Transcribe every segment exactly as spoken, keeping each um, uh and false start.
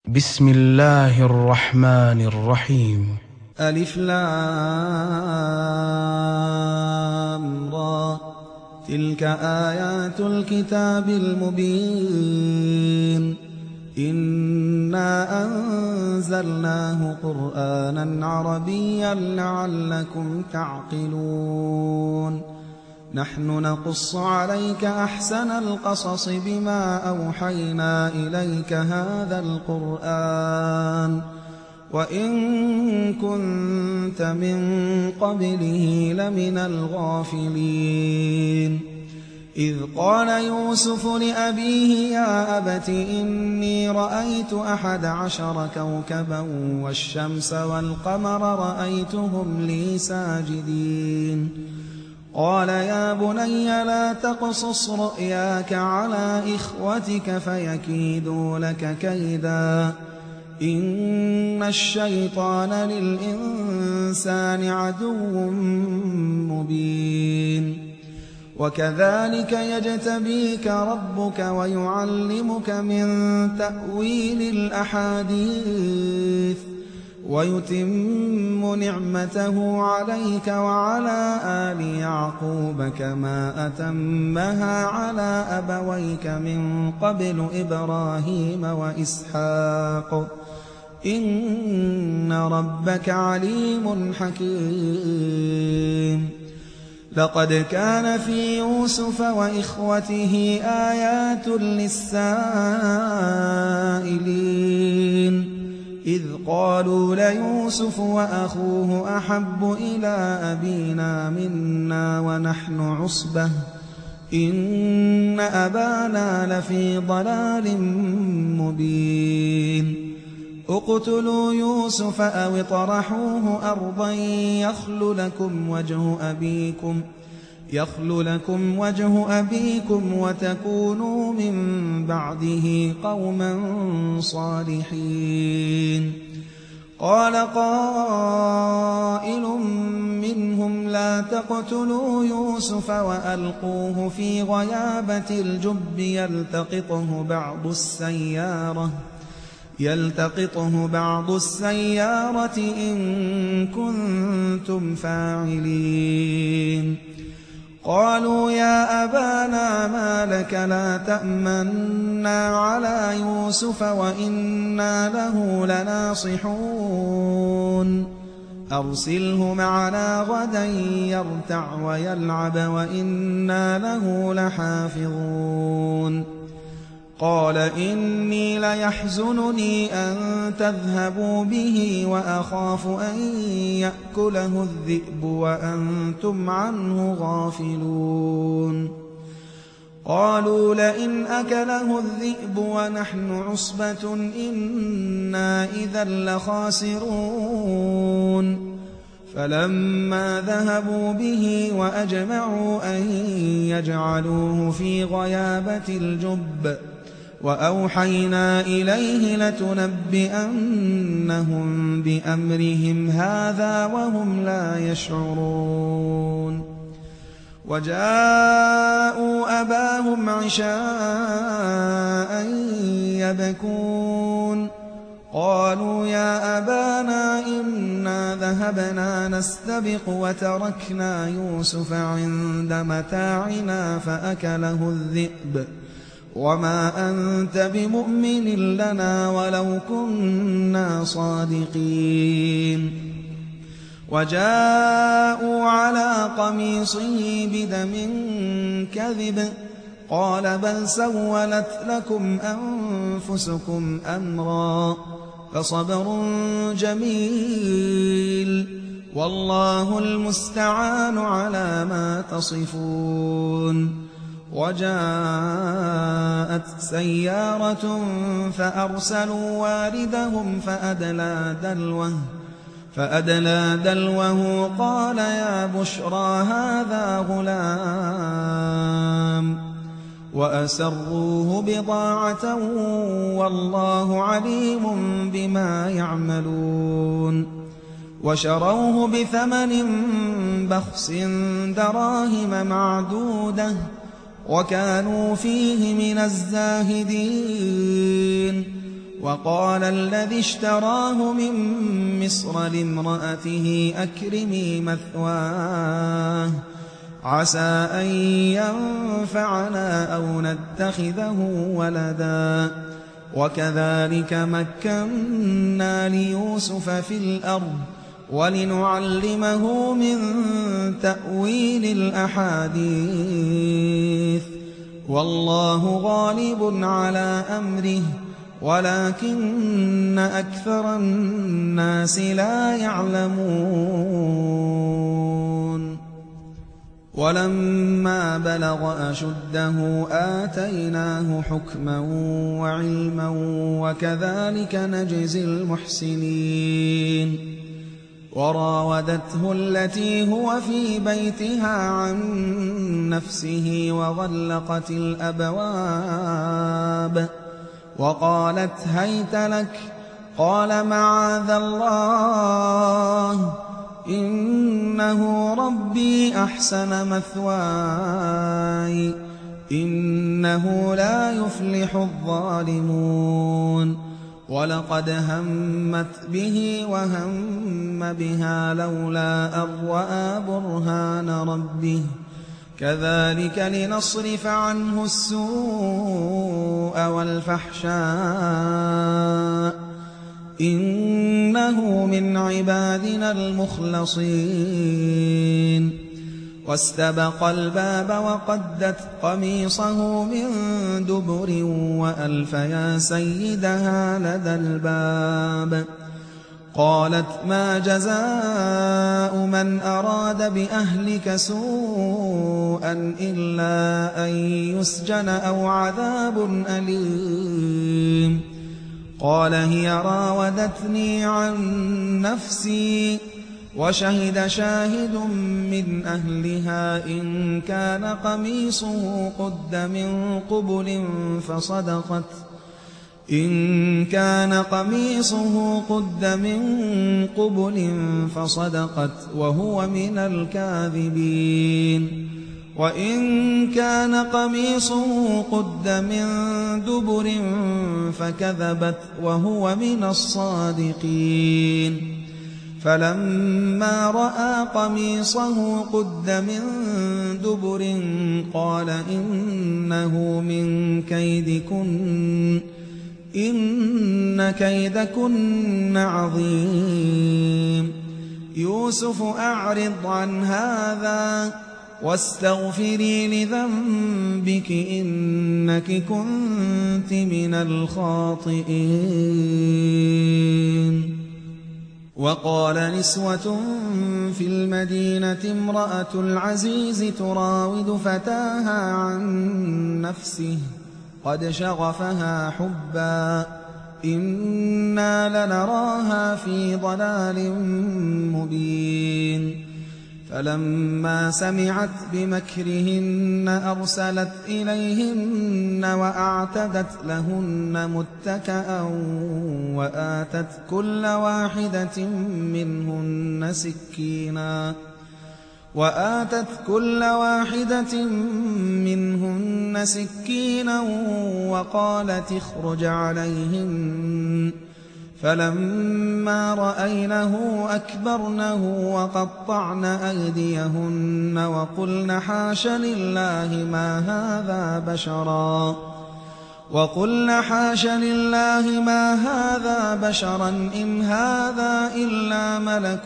بسم الله الرحمن الرحيم. ألف لام را، تلك آيات الكتاب المبين. إنا أنزلناه قرآنا عربيا لعلكم تعقلون. نحن نقص عليك أحسن القصص بما أوحينا إليك هذا القرآن وإن كنت من قبله لمن الغافلين. إذ قال يوسف لأبيه يا أبت إني رأيت أحد عشر كوكبا والشمس والقمر رأيتهم لي ساجدين. قال يا بني لا تقصص رؤياك على إخوتك فيكيدوا لك كيدا إن الشيطان للإنسان عدو مبين. وكذلك يجتبيك ربك ويعلمك من تأويل الأحاديث ويتم نعمته عليك وعلى آل يعقوب كما أتمها على أبويك من قبل إبراهيم وإسحاق إن ربك عليم حكيم. لقد كان في يوسف وإخوته آيات للسائلين إذ قالوا ليوسف وأخوه أحب إلى أبينا منا ونحن عصبة إن أبانا لفي ضلال مبين. اقتلوا يوسف أو اطرحوه أرضا يخل لكم وجه أبيكم يخل لكم وجه أبيكم وتكونوا من بعده قوما صالحين. قال قائل منهم لا تقتلوا يوسف وألقوه في غيابة الجب يلتقطه بعض السيارة يلتقطه بعض السيارة إن كنتم فاعلين. قالوا يا أبانا ما لك لا تأمنا على يوسف وإنا له لناصحون أرسله معنا غدا يرتع ويلعب وإنا له لحافظون. قال إني ليحزنني أن تذهبوا به وأخاف أن يأكله الذئب وأنتم عنه غافلون. قالوا لئن أكله الذئب ونحن عصبة إنا إذا لخاسرون. فلما ذهبوا به وأجمعوا أن يجعلوه في غيابة الجب وأوحينا إليه لتنبئنهم بأمرهم هذا وهم لا يشعرون. وجاءوا أباهم عشاء يبكون. قالوا يا أبانا إنا ذهبنا نستبق وتركنا يوسف عند متاعنا فأكله الذئب وما أنت بمؤمن لنا ولو كنا صادقين. وجاءوا على قميصه بدم كذب قال بل سولت لكم أنفسكم أمرا فصبر جميل والله المستعان على ما تصفون. وجاءت سيارة فأرسلوا واردهم فأدلى دلوه فأدلى دلوه قال يا بشرى هذا غلام وأسروه بضاعة والله عليم بما يعملون. وشروه بثمن بخس دراهم معدودة وكانوا فيه من الزاهدين. وقال الذي اشتراه من مصر لامرأته أكرمي مثواه عسى أن ينفعنا أو نتخذه ولدا وكذلك مكنا ليوسف في الأرض ولنعلمه من تأويل الأحاديث والله غالب على أمره ولكن أكثر الناس لا يعلمون ولما بلغ أشده آتيناه حكما وعلما وكذلك نجزي المحسنين وراودته التي هو في بيتها عن نفسه وغلقت الأبواب وقالت هيت لك قال معاذ الله إنه ربي أحسن مثواي إنه لا يفلح الظالمون ولقد همت به وهم بها لولا أن رأى برهان ربه كذلك لنصرف عنه السوء والفحشاء إنه من عبادنا المخلصين واستبق الباب وقدت قميصه من دبر وألف يا سيدها لدى الباب قالت ما جزاء من أراد بأهلك سوءا إلا أن يسجن أو عذاب أليم قال هي راودتني عن نفسي وشهد شاهد من أهلها إن كان قميصه قد من قبل فصدقت إن كان قميصه قد من قبل فصدقت وهو من الكاذبين وإن كان قميصه قد من دبر فكذبت وهو من الصادقين فلما رأى قميصه قد من دبر قال إنه من كيدكن إن كيدكن عظيم يوسف أعرض عن هذا واستغفري لذنبك إنك كنت من الخاطئين وقال نسوة في المدينة امرأة العزيز تراود فتاها عن نفسه قد شغفها حبا إنا لنراها في ضلال مبين فلما سمعت بمكرهن أرسلت إليهن وأعتدت لهن متكأ وآتت كل واحدة منهن سكينا وآتت كل واحدة منهن سكينا وقالت اخرج عليهن فلما رأينه أكبرنه وقطعن أيديهن وقلن حاش لله ما هذا بشرا وقلن حاش لله ما هذا بشرا إن هذا إلا ملك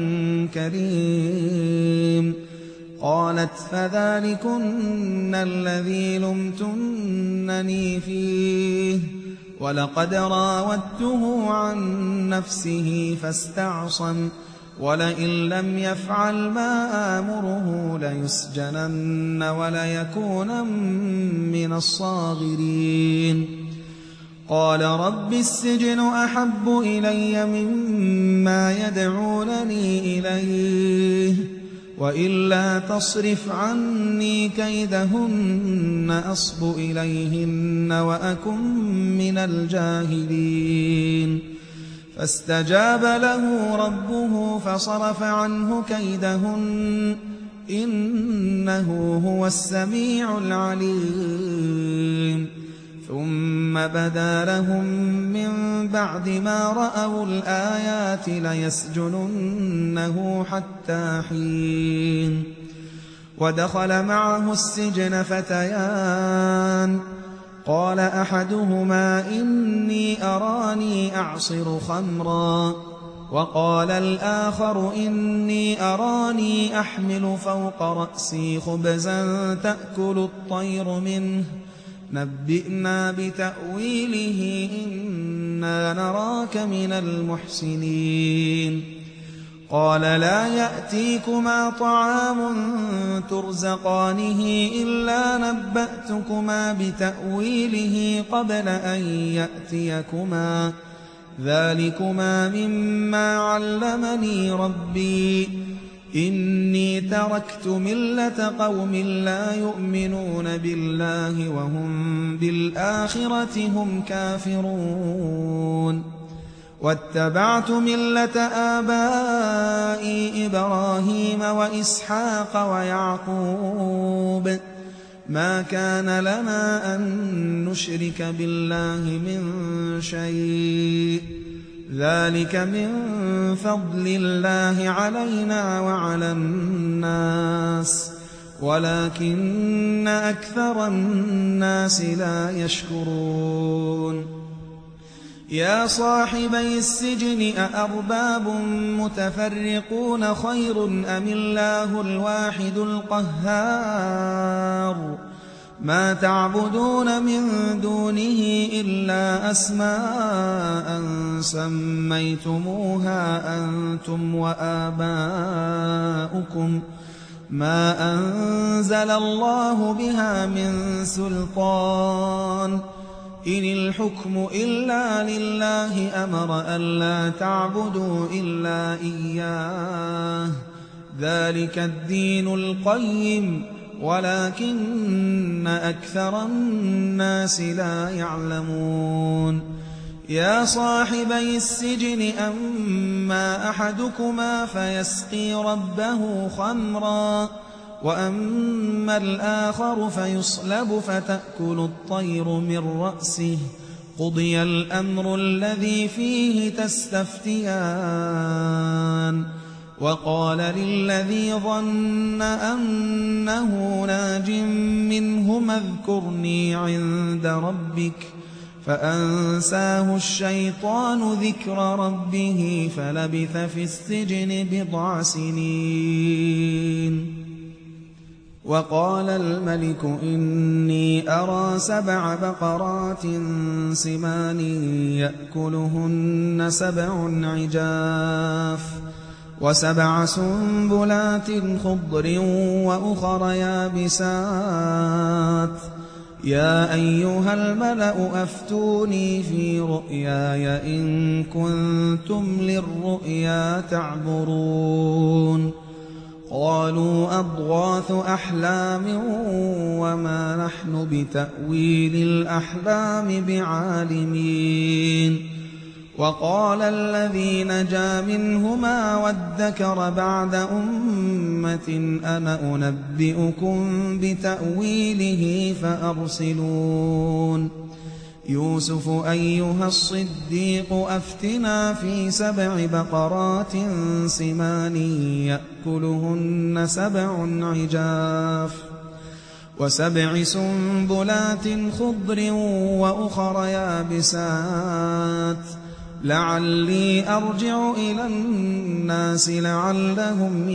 كريم قالت فذلكن الذي لمتنني فيه ولقد راودته عن نفسه فاستعصم ولئن لم يفعل ما آمره ليسجنن وليكونن من الصاغرين قال رب السجن أحب إلي مما يدعونني إليه وإلا تصرف عني كيدهن أصب إليهن وأكن من الجاهلين فاستجاب له ربه فصرف عنه كيدهن إنه هو السميع العليم ثم بدا لهم من بعد ما رأوا الآيات ليسجننه حتى حين. ودخل معه السجن فتيان قال أحدهما إني أراني أعصر خمرا وقال الآخر إني أراني أحمل فوق رأسي خبزا تأكل الطير منه نبئنا بتأويله إنا نراك من المحسنين. قال لا يأتيكما طعام ترزقانه إلا نبأتكما بتأويله قبل أن يأتيكما ذلكما مما علمني ربي إني تركت ملة قوم لا يؤمنون بالله وهم بالآخرة هم كافرون واتبعت ملة آبائي إبراهيم وإسحاق ويعقوب ما كان لنا أن نشرك بالله من شيء ذلك من فضل الله علينا وعلى الناس ولكن أكثر الناس لا يشكرون. يا صاحبي السجن أأرباب متفرقون خير أم الله الواحد القهار ما تعبدون من دونه إلا أسماء سميتموها أنتم وآباؤكم ما أنزل الله بها من سلطان إن الحكم إلا لله أمر ألا تعبدوا إلا إياه ذلك الدين القيم ولكن أكثر الناس لا يعلمون. يا صاحبي السجن أما أحدكما فيسقي ربه خمرا وأما الآخر فيصلب فتأكل الطير من رأسه قضي الأمر الذي فيه تستفتيان. وقال للذي ظن أنه ناج منهما اذكرني عند ربك فأنساه الشيطان ذكر ربه فلبث في السجن بضع سنين. وقال الملك إني أرى سبع بقرات سمان يأكلهن سبع عجاف وسبع سنبلات خضر وأخر يابسات يا أيها الملأ أفتوني في رؤياي إن كنتم للرؤيا تعبرون. قالوا أضغاث أحلام وما نحن بتأويل الأحلام بعالمين. وقال الذي نجا منهما وادكر بعد أمة أنا أنبئكم بتأويله فأرسلون. يوسف أيها الصديق أفتنا في سبع بقرات سمان يأكلهن سبع عجاف وسبع سنبلات خضر وأخر يابسات لعلي أرجع إلى الناس لعلهم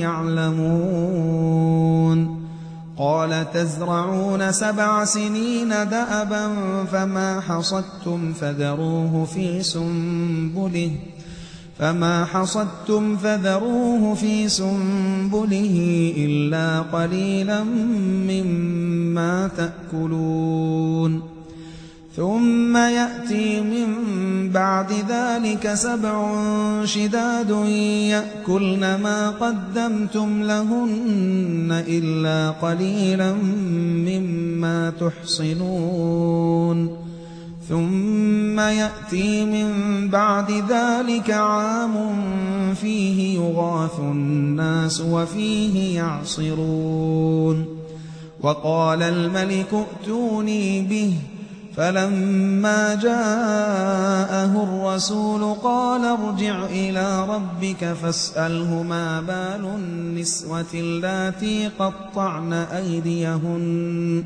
يعلمون. قال تزرعون سبع سنين دأبا فما حصدتم فذروه في سنبله فما حصدتم فذروه في سنبله إلا قليلا مما تأكلون. ثم يأتي من بعد ذلك سبع شداد يأكلن ما قدمتم لهن إلا قليلا مما تحصنون. ثم يأتي من بعد ذلك عام فيه يغاث الناس وفيه يعصرون. وقال الملك ائتوني به فلما جاءه الرسول قال ارجع إلى ربك فاسأله ما بال النسوة اللاتي قطعن أيديهن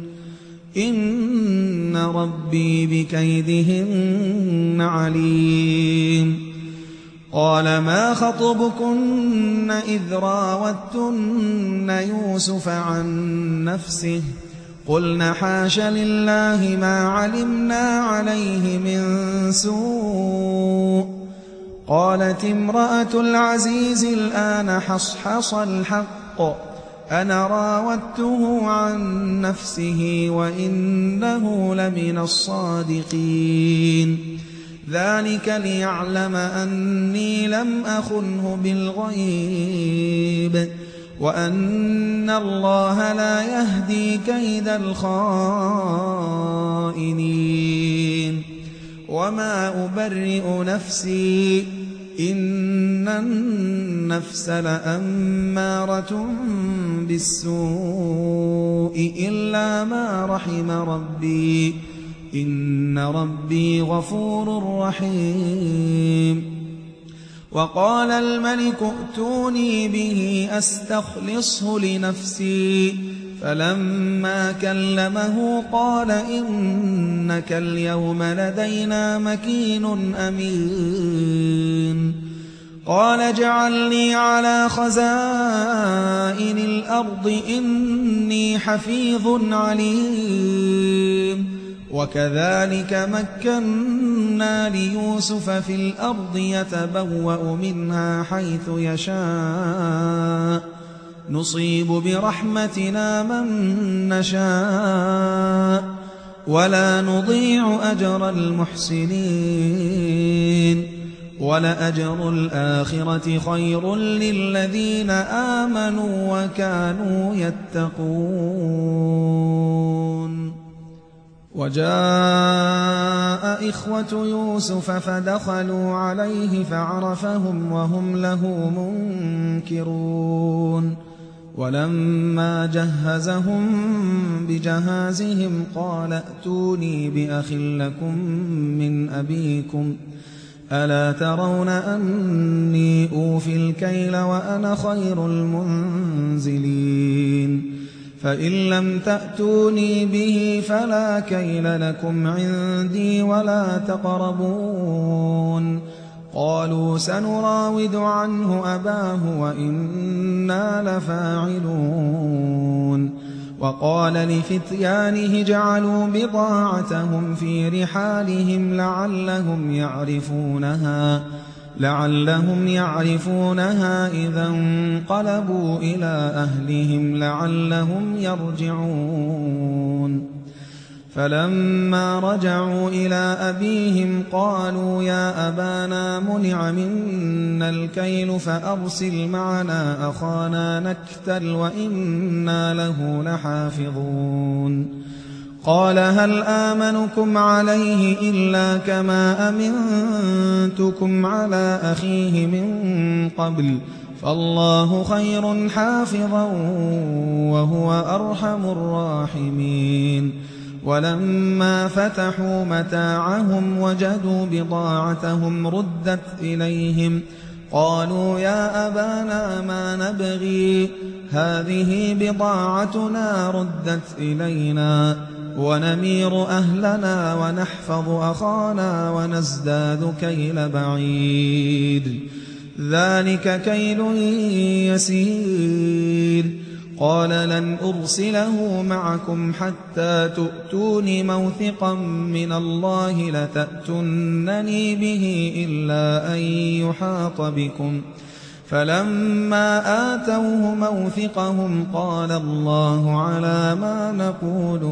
إن ربي بكيدهن عليم. قال ما خطبكن إذ راوتن يوسف عن نفسه قلنا حاش لله ما علمنا عليه من سوء. قالت امرأة العزيز الآن حصحص الحق أنا راودته عن نفسه وإنه لمن الصادقين. ذلك ليعلم أني لم أخنه بالغيب وأن الله لا يهدي كيد الخائنين. وما أبرئ نفسي إن النفس لأمارة بالسوء إلا ما رحم ربي إن ربي غفور رحيم. وقال الملك ائتوني به أستخلصه لنفسي فلما كلمه قال إنك اليوم لدينا مكين أمين. قال اجعلني على خزائن الأرض إني حفيظ عليم. وكذلك مكنا ليوسف في الأرض يتبوأ منها حيث يشاء نصيب برحمتنا من نشاء ولا نضيع أجر المحسنين. ولأجر الآخرة خير للذين آمنوا وكانوا يتقون. وجاء إخوة يوسف فدخلوا عليه فعرفهم وهم له منكرون. ولما جهزهم بجهازهم قال ائتوني بأخ لكم من أبيكم ألا ترون أني أوفي الكيل وأنا خير المنزلين. فإن لم تأتوني به فلا كيل لكم عندي ولا تقربون. قالوا سنراود عنه أباه وإنا لفاعلون. وقال لفتيانه اجعلوا بضاعتهم في رحالهم لعلهم يعرفونها لعلهم يعرفونها إذا انقلبوا إلى أهلهم لعلهم يرجعون. فلما رجعوا إلى أبيهم قالوا يا أبانا منع منا الكيل فأرسل معنا أخانا نكتل وإنا له لحافظون. قال هل آمنكم عليه إلا كما أمنتكم على أخيه من قبل فالله خير حافظا وهو أرحم الراحمين. ولما فتحوا متاعهم وجدوا بضاعتهم ردت إليهم قالوا يا أبانا ما نبغي هذه بضاعتنا ردت إلينا ونمير أهلنا ونحفظ أخانا ونزداد كيل بعيد ذلك كيل يسير. قال لن أرسله معكم حتى تؤتوني موثقا من الله لتأتونني به إلا أن يحاط بكم. فلما آتوه موثقهم قال الله على ما نقول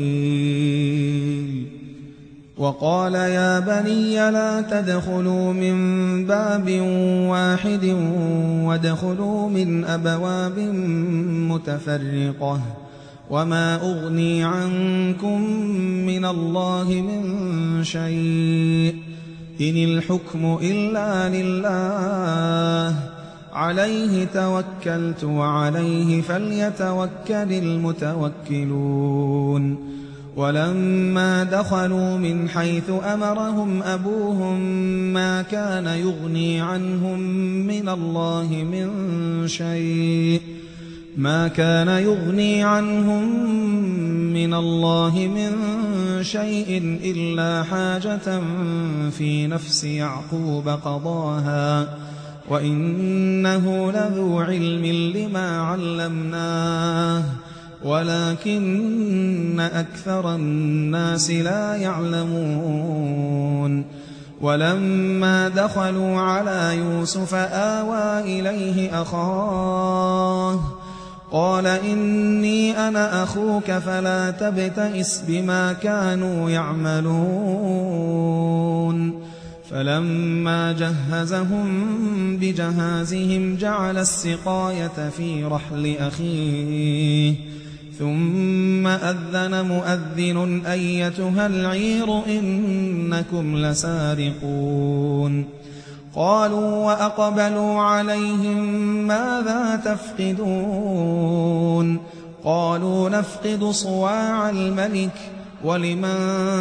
وكيل. وقال يا بني لا تدخلوا من باب واحد وادخلوا من أبواب متفرقة وما أغني عنكم من الله من شيء إن الحكم إلا لله عليه توكلت وعليه فليتوكل المتوكلون. ولما دخلوا من حيث أمرهم أبوهم ما كان يغني عنهم من الله من شيء ما كان يغني عنهم من الله من شيء إلا حاجة في نفس يعقوب قضاها وإنه لذو علم لما علمناه ولكن أكثر الناس لا يعلمون. ولما دخلوا على يوسف آوى إليه أخاه قال إني أنا أخوك فلا تبتئس بما كانوا يعملون. فلما جهزهم بجهازهم جعل السقاية في رحل أخيه ثم أذن مؤذن أيتها العير إنكم لسارقون. قالوا وأقبلوا عليهم ماذا تفقدون قالوا نفقد صواع الملك ولمن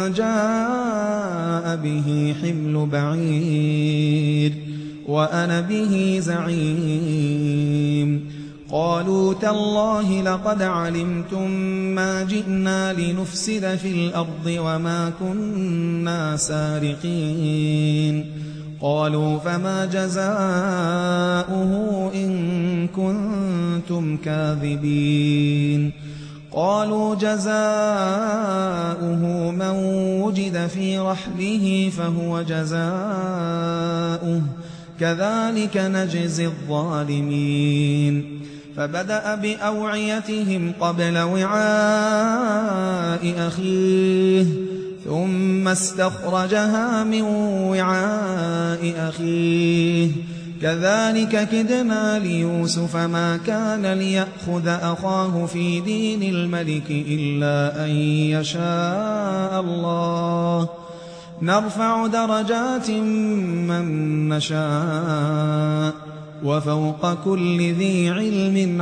جاء به حمل بعير وأنا به زعيم. قالوا تالله لقد علمتم ما جئنا لنفسد في الأرض وما كنا سارقين. قالوا فما جزاؤه إن كنتم كاذبين. قالوا جزاؤه من وجد في رحله فهو جزاؤه كذلك نجزي الظالمين. فبدأ بأوعيتهم قبل وعاء أخيه ثم استخرجها من وعاء أخيه كذلك كدنا ليوسف ما كان ليأخذ أخاه في دين الملك إلا أن يشاء الله نرفع درجات من نشاء وفوق كل ذي علم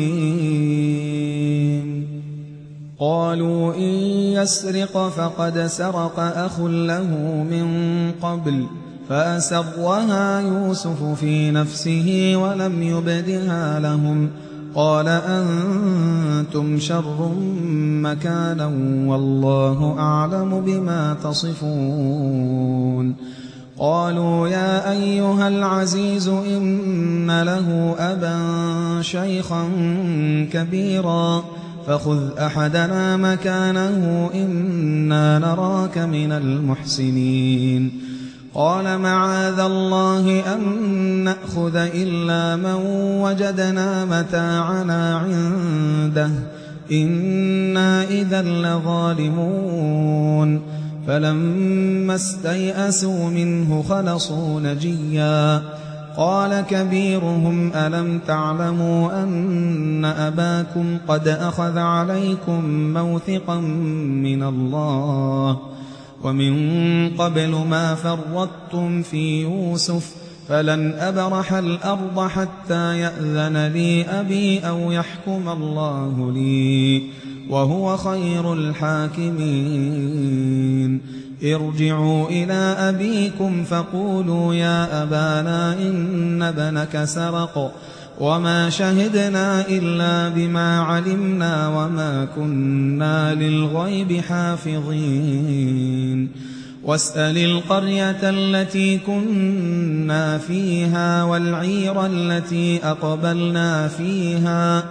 عليم. قالوا إن يسرق فقد سرق أخ له من قبل فأسرها يوسف في نفسه ولم يبدها لهم قال أنتم شر مكانا والله أعلم بما تصفون. قالوا يا أيها العزيز إن له أبا شيخا كبيرا فخذ أحدنا مكانه إنا نراك من المحسنين. قال معاذ الله أن نأخذ إلا من وجدنا متاعنا عنده إنا إذا لظالمون. فلما استيئسوا منه خلصوا نجيا. قال كبيرهم ألم تعلموا أن أباكم قد أخذ عليكم موثقا من الله ومن قبل ما فرطتم في يوسف فلن أبرح الأرض حتى يأذن لي أبي أو يحكم الله لي وهو خير الحاكمين. ارجعوا إلى أبيكم فقولوا يا أبانا إن ابنك سرق وما شهدنا إلا بما علمنا وما كنا للغيب حافظين. واسأل القرية التي كنا فيها والعير التي أقبلنا فيها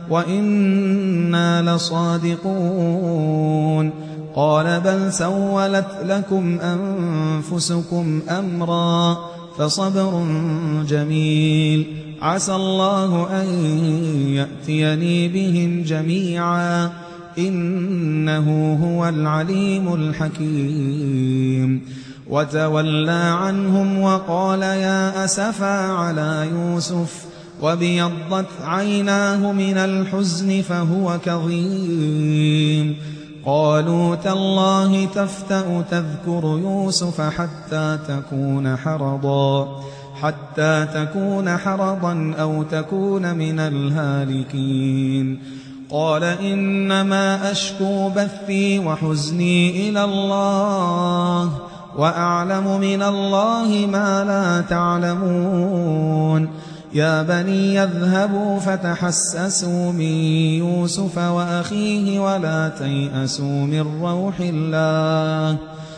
وإنا لصادقون. قال بل سولت لكم أنفسكم أمرا فصبر جميل عسى الله أن يأتيني بهم جميعا إنه هو العليم الحكيم. وتولى عنهم وقال يا أسفا على يوسف وابيضت عيناه من الحزن فهو كظيم. قالوا تالله تفتأ تذكر يوسف حتى تكون حرضا حتى تكون حرضا أو تكون من الهالكين. قال إنما أشكو بثي وحزني إلى الله وأعلم من الله ما لا تعلمون يا بني يذهبوا فتحسسوا من يوسف وأخيه ولا تيأسوا من روح الله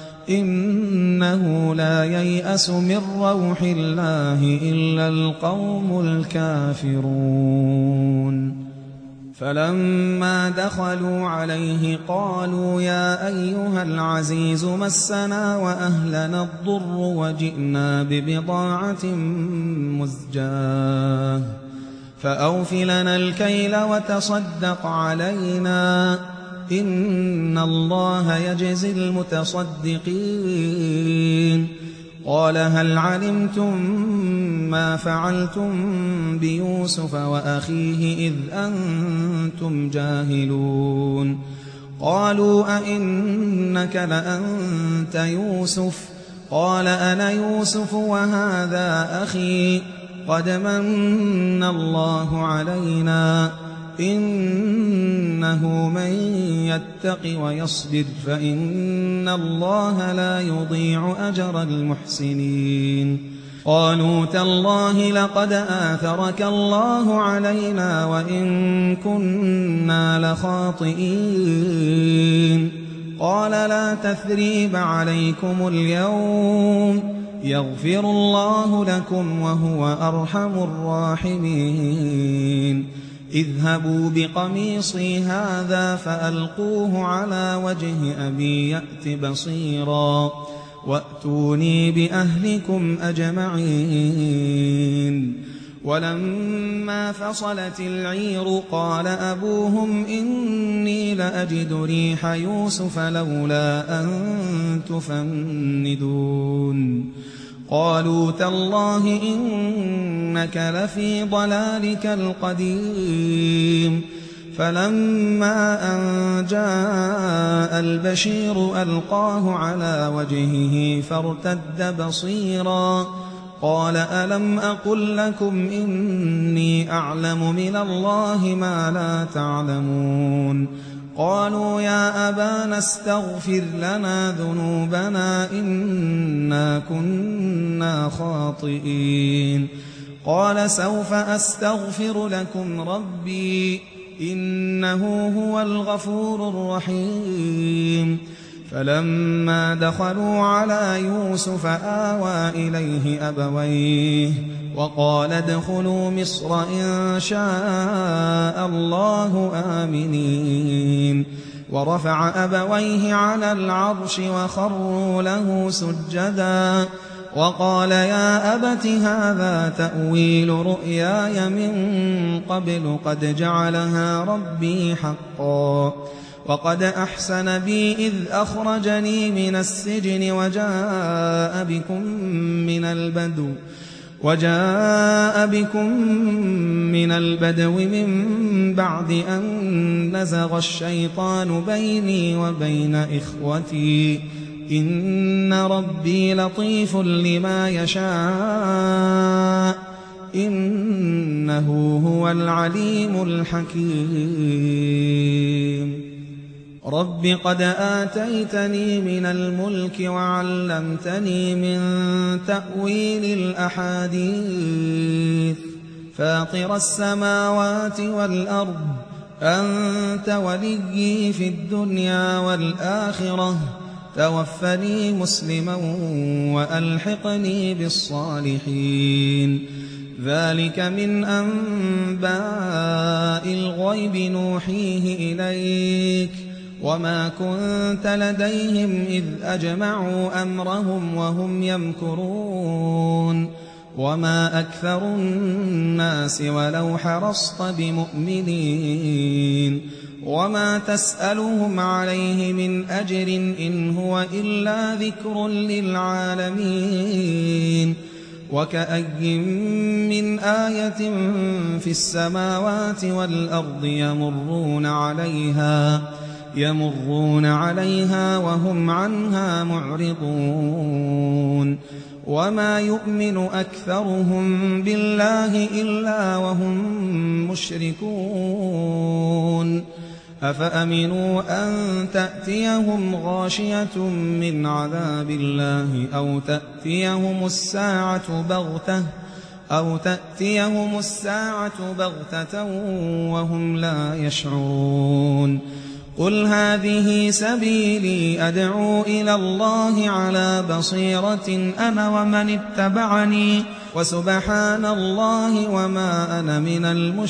إنه لا ييأس من روح الله إلا القوم الكافرون فلما دخلوا عليه قالوا يا أيها العزيز مسنا وأهلنا الضر وجئنا ببضاعة مزجاة فأوف لنا الكيل وتصدق علينا إن الله يجزي المتصدقين قال هل علمتم ما فعلتم بيوسف وأخيه إذ أنتم جاهلون قالوا أئنك لأنت يوسف قال أنا يوسف وهذا أخي قد من الله علينا إنه من يتق ويصبر فإن الله لا يضيع أجر المحسنين قالوا تالله لقد آثرك الله علينا وإن كنا لخاطئين قال لا تثريب عليكم اليوم يغفر الله لكم وهو أرحم الراحمين اذهبوا بقميصي هذا فألقوه على وجه أبي يأت بصيرا وأتوني بأهلكم أجمعين ولما فصلت العير قال أبوهم إني لأجد ريح يوسف لولا أن تفندون قالوا تالله إنك لفي ضلالك القديم فلما أن جاء البشير ألقاه على وجهه فارتد بصيرا قال ألم أقل لكم إني أعلم من الله ما لا تعلمون قالوا يا أبانا استغفر لنا ذنوبنا إنا كنا خاطئين قال سوف أستغفر لكم ربي إنه هو الغفور الرحيم فلما دخلوا على يوسف آوى إليه أبويه وقال ادخلوا مصر إن شاء الله آمنين ورفع أبويه على العرش وخروا له سجدا وقال يا أبت هذا تأويل رؤياي من قبل قد جعلها ربي حقا وقد أحسن بي إذ أخرجني من السجن وجاء بكم من البدو وجاء بكم من البدو من بعد أن نزغ الشيطان بيني وبين إخوتي إن ربي لطيف لما يشاء إنه هو العليم الحكيم رب قد آتيتني من الملك وعلمتني من تأويل الأحاديث فاطر السماوات والأرض أنت وليي في الدنيا والآخرة توفني مسلما وألحقني بالصالحين ذلك من أنباء الغيب نوحيه إليك وما كنت لديهم إذ أجمعوا أمرهم وهم يمكرون وما أكثر الناس ولو حرصت بمؤمنين وما تسألهم عليه من أجر إن هو إلا ذكر للعالمين وكأي من آية في السماوات والأرض يمرون عليها يمرون عليها وهم عنها معرضون وما يؤمن أكثرهم بالله إلا وهم مشركون أفأمنوا أن تأتيهم غاشية من عذاب الله أو تأتيهم الساعة بغتة أو تأتيهم الساعة بغتة وهم لا يشعرون قل هذه سبيلي أدعو إلى الله على بصيرة أنا ومن اتبعني وسبحان الله وما أنا من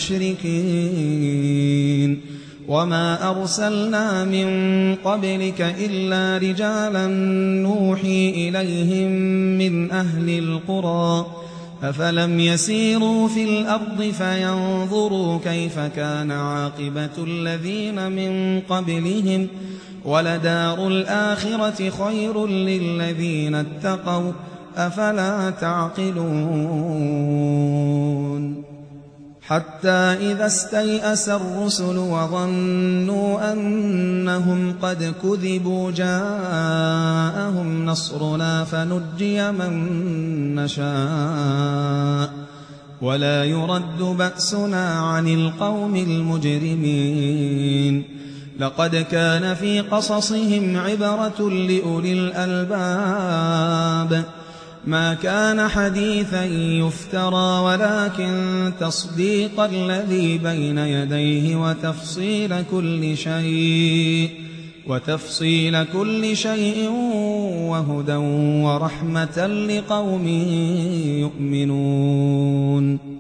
المشركين وما أرسلنا من قبلك إلا رجالا نوحي إليهم من أهل القرى أفلم يسيروا في الأرض فينظروا كيف كان عاقبة الذين من قبلهم ولدار الآخرة خير للذين اتقوا أفلا تعقلون حتى إذا استيأس الرسل وظنوا أنهم قد كذبوا جاءهم نصرنا فنجي من نشاء ولا يرد بأسنا عن القوم المجرمين لقد كان في قصصهم عبرة لأولي الألباب ما كان حديثا يفترى ولكن تصديق الذي بين يديه وتفصيل كل شيء وتفصيل كل شيء وهدى ورحمة لقوم يؤمنون